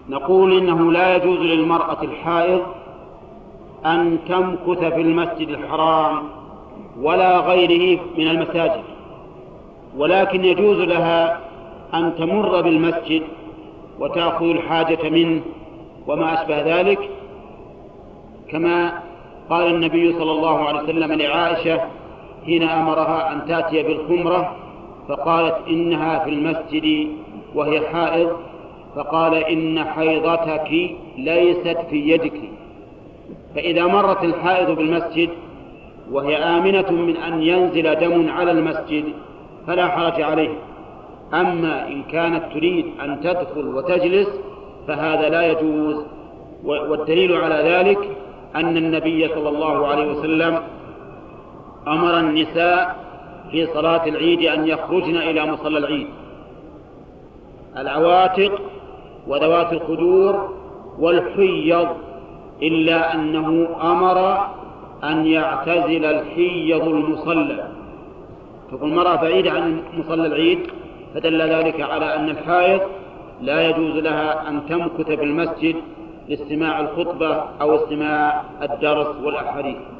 نقول إنه لا يجوز للمرأة الحائض أن تمكث في المسجد الحرام ولا غيره من المساجد، ولكن يجوز لها أن تمر بالمسجد وتأخذ الحاجة منه وما أشبه ذلك، كما قال النبي صلى الله عليه وسلم لعائشة حين أمرها أن تأتي بالخمرة فقالت إنها في المسجد وهي حائض، فقال إن حيضتك ليست في يدك. فإذا مرت الحائض بالمسجد وهي آمنة من أن ينزل دم على المسجد فلا حرج عليه. أما إن كانت تريد أن تدخل وتجلس فهذا لا يجوز. والدليل على ذلك أن النبي صلى الله عليه وسلم أمر النساء في صلاة العيد أن يخرجن إلى مصلى العيد، العواتق وذوات الخدور والحيض، إلا أنه أمر أن يعتزل الحيض المصلى، تكون المرأة بعيدة عن مصلى العيد، فدل ذلك على أن الحائض لا يجوز لها أن تمكث بالمسجد لاستماع الخطبة أو استماع الدرس والأحاديث.